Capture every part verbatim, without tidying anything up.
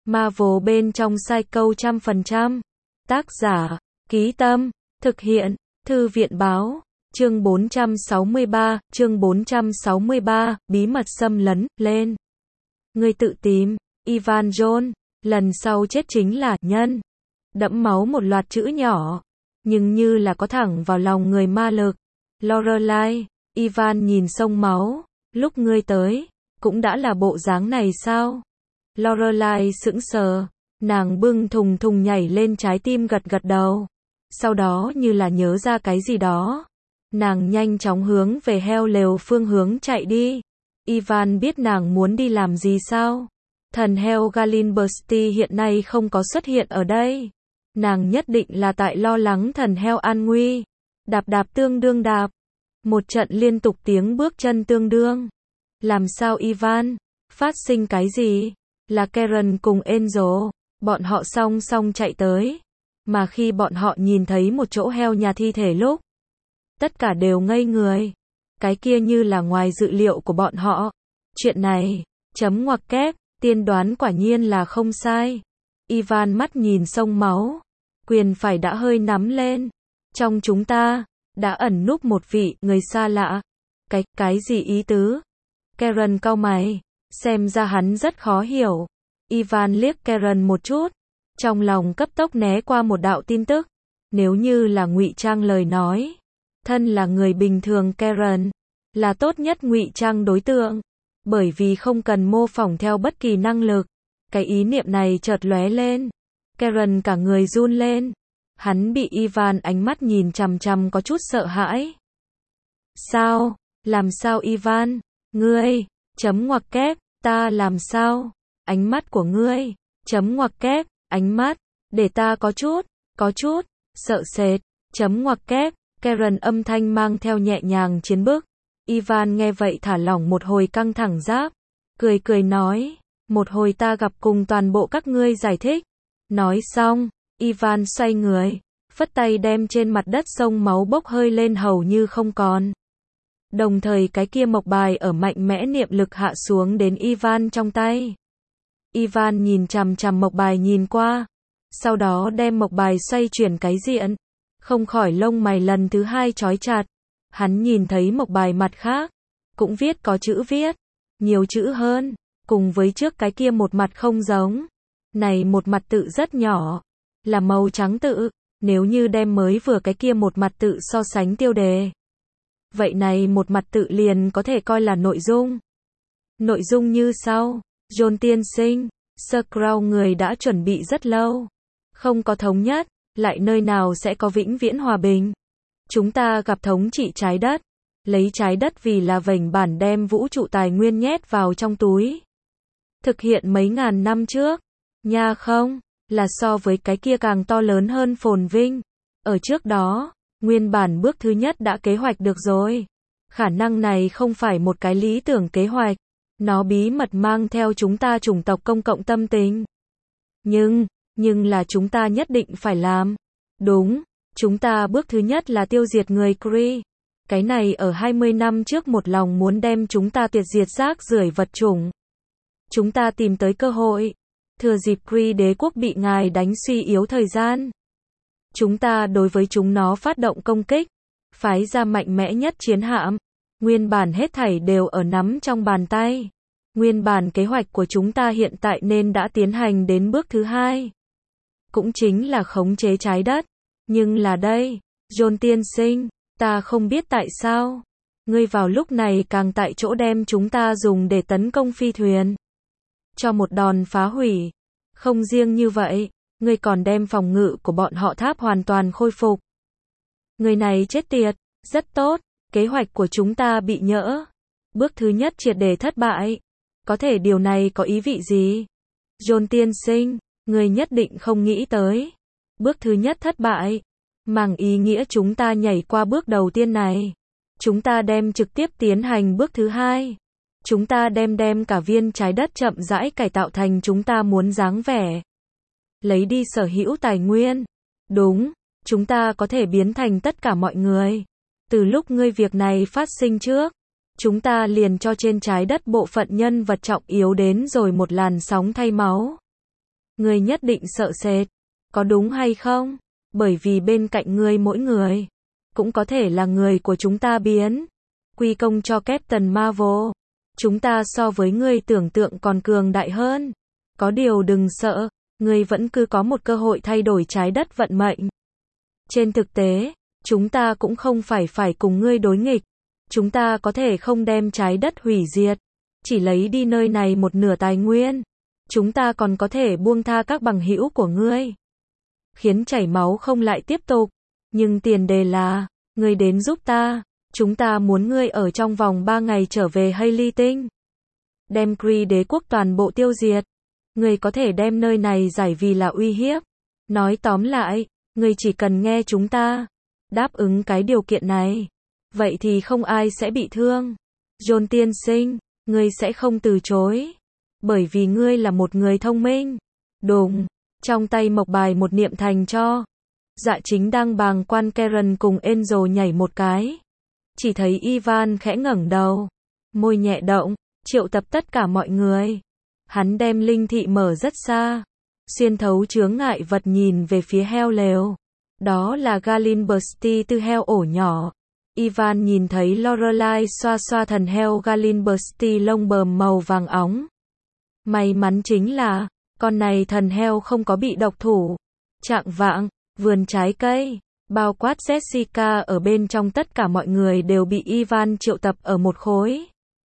Marvel bên trong Psycho trăm phần trăm. Tác giả, Ký Tâm, thực hiện, Thư viện báo. Chương bốn trăm sáu mươi ba, chương bốn trăm sáu mươi ba, bí mật xâm lấn, lên. Người tự tìm, Ivan John, lần sau chết chính là nhân. Đẫm máu một loạt chữ nhỏ, nhưng như là có thẳng vào lòng người ma lực. Lorelai, Ivan nhìn sông máu, lúc ngươi tới, cũng đã là bộ dáng này sao? Lorelai sững sờ, nàng bưng thùng thùng nhảy lên trái tim gật gật đầu. Sau đó như là nhớ ra cái gì đó, nàng nhanh chóng hướng về heo lều phương hướng chạy đi. Ivan biết nàng muốn đi làm gì sao? Thần heo Galinbersti hiện nay không có xuất hiện ở đây. Nàng nhất định là tại lo lắng thần heo an nguy. Đạp đạp tương đương đạp. Một trận liên tục tiếng bước chân tương đương. Làm sao Ivan? Phát sinh cái gì? Là Karen cùng Angel. Bọn họ song song chạy tới. Mà khi bọn họ nhìn thấy một chỗ heo nhà thi thể lúc, tất cả đều ngây người. Cái kia như là ngoài dự liệu của bọn họ. Chuyện này, chấm ngoặc kép, tiên đoán quả nhiên là không sai. Ivan mắt nhìn sông máu, quyền phải đã hơi nắm lên. Trong chúng ta, đã ẩn núp một vị người xa lạ. Cái, cái gì ý tứ? Karen cau mày, xem ra hắn rất khó hiểu. Ivan liếc Karen một chút, trong lòng cấp tốc né qua một đạo tin tức. Nếu như là ngụy trang lời nói, thân là người bình thường Karen, là tốt nhất ngụy trang đối tượng. Bởi vì không cần mô phỏng theo bất kỳ năng lực. Cái ý niệm này chợt lóe lên. Karen cả người run lên. Hắn bị Ivan ánh mắt nhìn chằm chằm có chút sợ hãi. Sao? Làm sao Ivan? Ngươi? Chấm ngoặc kép. Ta làm sao? Ánh mắt của ngươi? Chấm ngoặc kép. Ánh mắt. Để ta có chút. Có chút. Sợ sệt. Chấm ngoặc kép. Karen âm thanh mang theo nhẹ nhàng chiến bức. Ivan nghe vậy thả lỏng một hồi căng thẳng giáp. Cười cười nói. Một hồi ta gặp cùng toàn bộ các ngươi giải thích. Nói xong, Ivan xoay người, phất tay đem trên mặt đất sông máu bốc hơi lên hầu như không còn. Đồng thời cái kia mộc bài ở mạnh mẽ niệm lực hạ xuống đến Ivan trong tay. Ivan nhìn chằm chằm mộc bài nhìn qua. Sau đó đem mộc bài xoay chuyển cái diện. Không khỏi lông mày lần thứ hai chói chặt. Hắn nhìn thấy mộc bài mặt khác. Cũng viết có chữ viết. Nhiều chữ hơn. Cùng với trước cái kia một mặt không giống. Này một mặt tự rất nhỏ. Là màu trắng tự. Nếu như đem mới vừa cái kia một mặt tự so sánh tiêu đề. Vậy này một mặt tự liền có thể coi là nội dung. Nội dung như sau. John tiên sinh. Sir Crow người đã chuẩn bị rất lâu. Không có thống nhất. Lại nơi nào sẽ có vĩnh viễn hòa bình. Chúng ta gặp thống trị trái đất. Lấy trái đất vì là vành bản đem vũ trụ tài nguyên nhét vào trong túi. Thực hiện mấy ngàn năm trước. Nha không, là so với cái kia càng to lớn hơn phồn vinh. Ở trước đó, nguyên bản bước thứ nhất đã kế hoạch được rồi. Khả năng này không phải một cái lý tưởng kế hoạch. Nó bí mật mang theo chúng ta chủng tộc công cộng tâm tình. Nhưng, nhưng là chúng ta nhất định phải làm. Đúng, chúng ta bước thứ nhất là tiêu diệt người Kree. Cái này ở hai mươi năm trước một lòng muốn đem chúng ta tuyệt diệt rác rưởi vật chủng. Chúng ta tìm tới cơ hội. Thừa dịp Kree đế quốc bị ngài đánh suy yếu thời gian. Chúng ta đối với chúng nó phát động công kích. Phái ra mạnh mẽ nhất chiến hạm. Nguyên bản hết thảy đều ở nắm trong bàn tay. Nguyên bản kế hoạch của chúng ta hiện tại nên đã tiến hành đến bước thứ hai. Cũng chính là khống chế trái đất. Nhưng là đây, John tiên sinh, ta không biết tại sao. Ngươi vào lúc này càng tại chỗ đem chúng ta dùng để tấn công phi thuyền. Cho một đòn phá hủy. Không riêng như vậy, ngươi còn đem phòng ngự của bọn họ tháp hoàn toàn khôi phục. Người này chết tiệt, rất tốt, kế hoạch của chúng ta bị nhỡ. Bước thứ nhất triệt để thất bại. Có thể điều này có ý vị gì? John tiên sinh, ngươi nhất định không nghĩ tới. Bước thứ nhất thất bại. Mang ý nghĩa chúng ta nhảy qua bước đầu tiên này. Chúng ta đem trực tiếp tiến hành bước thứ hai. Chúng ta đem đem cả viên trái đất chậm rãi cải tạo thành chúng ta muốn dáng vẻ. Lấy đi sở hữu tài nguyên. Đúng, chúng ta có thể biến thành tất cả mọi người. Từ lúc ngươi việc này phát sinh trước, chúng ta liền cho trên trái đất bộ phận nhân vật trọng yếu đến rồi một làn sóng thay máu. Ngươi nhất định sợ sệt, có đúng hay không? Bởi vì bên cạnh ngươi mỗi người, cũng có thể là người của chúng ta biến. Quy công cho Captain Marvel. Chúng ta so với ngươi tưởng tượng còn cường đại hơn. Có điều đừng sợ, ngươi vẫn cứ có một cơ hội thay đổi trái đất vận mệnh. Trên thực tế, chúng ta cũng không phải phải cùng ngươi đối nghịch. Chúng ta có thể không đem trái đất hủy diệt, chỉ lấy đi nơi này một nửa tài nguyên. Chúng ta còn có thể buông tha các bằng hữu của ngươi, khiến chảy máu không lại tiếp tục. Nhưng tiền đề là, ngươi đến giúp ta. Chúng ta muốn ngươi ở trong vòng ba ngày trở về Hayley tinh, đem Kree đế quốc toàn bộ tiêu diệt. Ngươi có thể đem nơi này giải vì là uy hiếp. Nói tóm lại, ngươi chỉ cần nghe chúng ta, đáp ứng cái điều kiện này, vậy thì không ai sẽ bị thương. John tiên sinh, ngươi sẽ không từ chối, bởi vì ngươi là một người thông minh. Đùng, trong tay mộc bài một niệm thành cho. Dạ chính đang bàng quan Karen cùng Angel nhảy một cái. Chỉ thấy Ivan khẽ ngẩng đầu, môi nhẹ động, triệu tập tất cả mọi người. Hắn đem linh thị mở rất xa, xuyên thấu chướng ngại vật nhìn về phía heo lều. Đó là Galinbursty từ heo ổ nhỏ. Ivan nhìn thấy Lorelai xoa xoa thần heo Galinbursty lông bờm màu vàng óng. May mắn chính là, con này thần heo không có bị độc thủ. Trạng vạng, vườn trái cây, bao quát Jessica ở bên trong tất cả mọi người đều bị Ivan triệu tập ở một khối.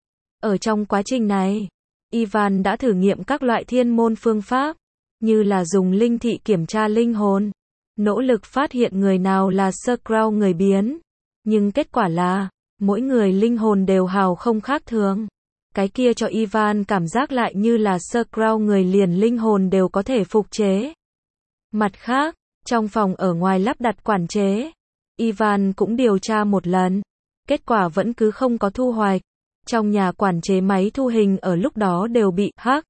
Ở trong quá trình này, Ivan đã thử nghiệm các loại thiên môn phương pháp, như là dùng linh thị kiểm tra linh hồn, nỗ lực phát hiện người nào là Skrull người biến. Nhưng kết quả là, mỗi người linh hồn đều hào không khác thường. Cái kia cho Ivan cảm giác lại như là Skrull người liền linh hồn đều có thể phục chế. Mặt khác, trong phòng ở ngoài lắp đặt quản chế, Ivan cũng điều tra một lần. Kết quả vẫn cứ không có thu hoạch. Trong nhà quản chế máy thu hình ở lúc đó đều bị hack.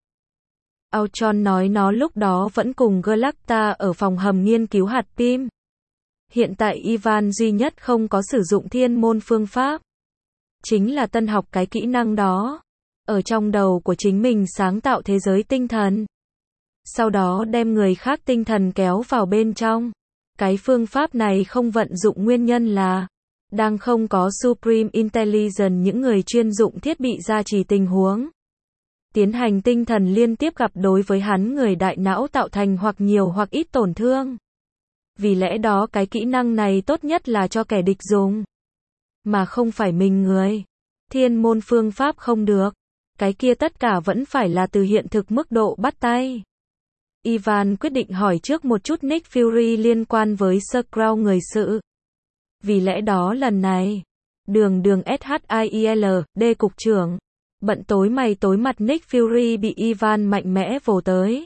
Ultron nói nó lúc đó vẫn cùng Galacta ở phòng hầm nghiên cứu hạt pim. Hiện tại Ivan duy nhất không có sử dụng thiên môn phương pháp, chính là tân học cái kỹ năng đó, ở trong đầu của chính mình sáng tạo thế giới tinh thần. Sau đó đem người khác tinh thần kéo vào bên trong. Cái phương pháp này không vận dụng nguyên nhân là, đang không có Supreme Intelligence những người chuyên dụng thiết bị gia trì tình huống. Tiến hành tinh thần liên tiếp gặp đối với hắn người đại não tạo thành hoặc nhiều hoặc ít tổn thương. Vì lẽ đó cái kỹ năng này tốt nhất là cho kẻ địch dùng, mà không phải mình người. Thiên môn phương pháp không được. Cái kia tất cả vẫn phải là từ hiện thực mức độ bắt tay. Ivan quyết định hỏi trước một chút Nick Fury liên quan với Skrull người sự. Vì lẽ đó lần này, đường đường ét hát i e lờ đê cục trưởng, bận tối mày tối mặt Nick Fury bị Ivan mạnh mẽ vồ tới.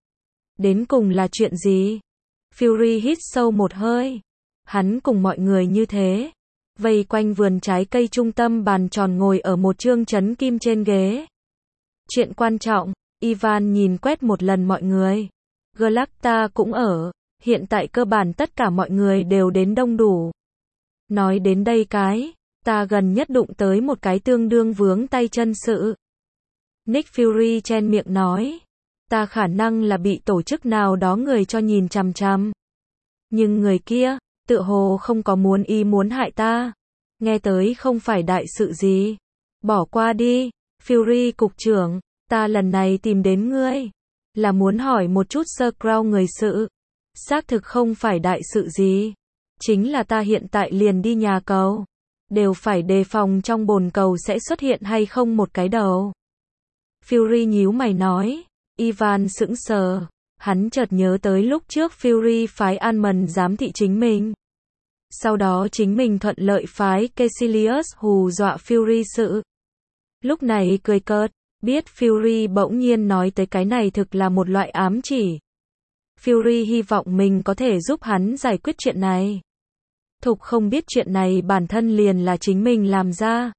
Đến cùng là chuyện gì? Fury hít sâu một hơi. Hắn cùng mọi người như thế, vây quanh vườn trái cây trung tâm bàn tròn ngồi ở một chương chấn kim trên ghế. Chuyện quan trọng, Ivan nhìn quét một lần mọi người. Galacta cũng ở, hiện tại cơ bản tất cả mọi người đều đến đông đủ. Nói đến đây cái, ta gần nhất đụng tới một cái tương đương vướng tay chân sự. Nick Fury chen miệng nói, ta khả năng là bị tổ chức nào đó người cho nhìn chằm chằm. Nhưng người kia, tựa hồ không có muốn ý muốn hại ta. Nghe tới không phải đại sự gì. Bỏ qua đi, Fury cục trưởng, ta lần này tìm đến ngươi, là muốn hỏi một chút Skrull người sự. Xác thực không phải đại sự gì. Chính là ta hiện tại liền đi nhà cầu. Đều phải đề phòng trong bồn cầu sẽ xuất hiện hay không một cái đầu. Fury nhíu mày nói. Ivan sững sờ. Hắn chợt nhớ tới lúc trước Fury phái Almond giám thị chính mình. Sau đó chính mình thuận lợi phái Caecilius hù dọa Fury sự. Lúc này cười cợt, biết Fury bỗng nhiên nói tới cái này thực là một loại ám chỉ. Fury hy vọng mình có thể giúp hắn giải quyết chuyện này. Thục không biết chuyện này bản thân liền là chính mình làm ra.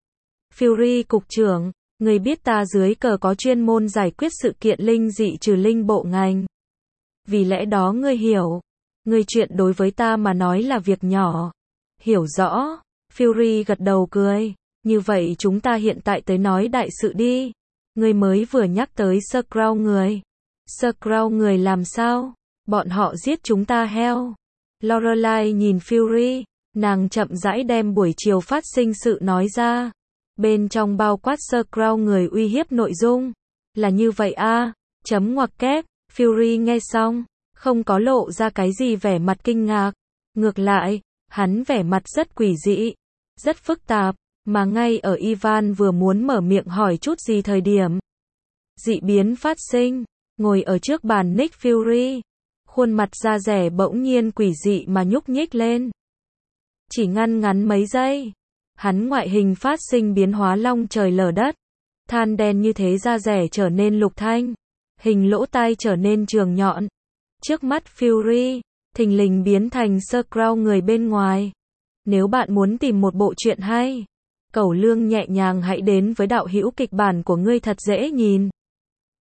Fury cục trưởng, người biết ta dưới cờ có chuyên môn giải quyết sự kiện linh dị trừ linh bộ ngành. Vì lẽ đó ngươi hiểu. Ngươi chuyện đối với ta mà nói là việc nhỏ. Hiểu rõ. Fury gật đầu cười. Như vậy chúng ta hiện tại tới nói đại sự đi. Ngươi mới vừa nhắc tới Skrull người. Skrull người làm sao? Bọn họ giết chúng ta heo. Lorelai nhìn Fury, nàng chậm rãi đem buổi chiều phát sinh sự nói ra. Bên trong bao quát Skrull người uy hiếp nội dung. Là như vậy a, à, chấm ngoặc kép, Fury nghe xong, không có lộ ra cái gì vẻ mặt kinh ngạc. Ngược lại, hắn vẻ mặt rất quỷ dị, rất phức tạp, mà ngay ở Ivan vừa muốn mở miệng hỏi chút gì thời điểm. Dị biến phát sinh, ngồi ở trước bàn Nick Fury, khuôn mặt da rẻ bỗng nhiên quỷ dị mà nhúc nhích lên. Chỉ ngăn ngắn mấy giây, hắn ngoại hình phát sinh biến hóa long trời lở đất. Than đen như thế da rẻ trở nên lục thanh, hình lỗ tai trở nên trường nhọn. Trước mắt Fury, thình lình biến thành Skrull người bên ngoài. Nếu bạn muốn tìm một bộ truyện hay, cẩu lương nhẹ nhàng hãy đến với đạo hữu kịch bản của ngươi thật dễ nhìn.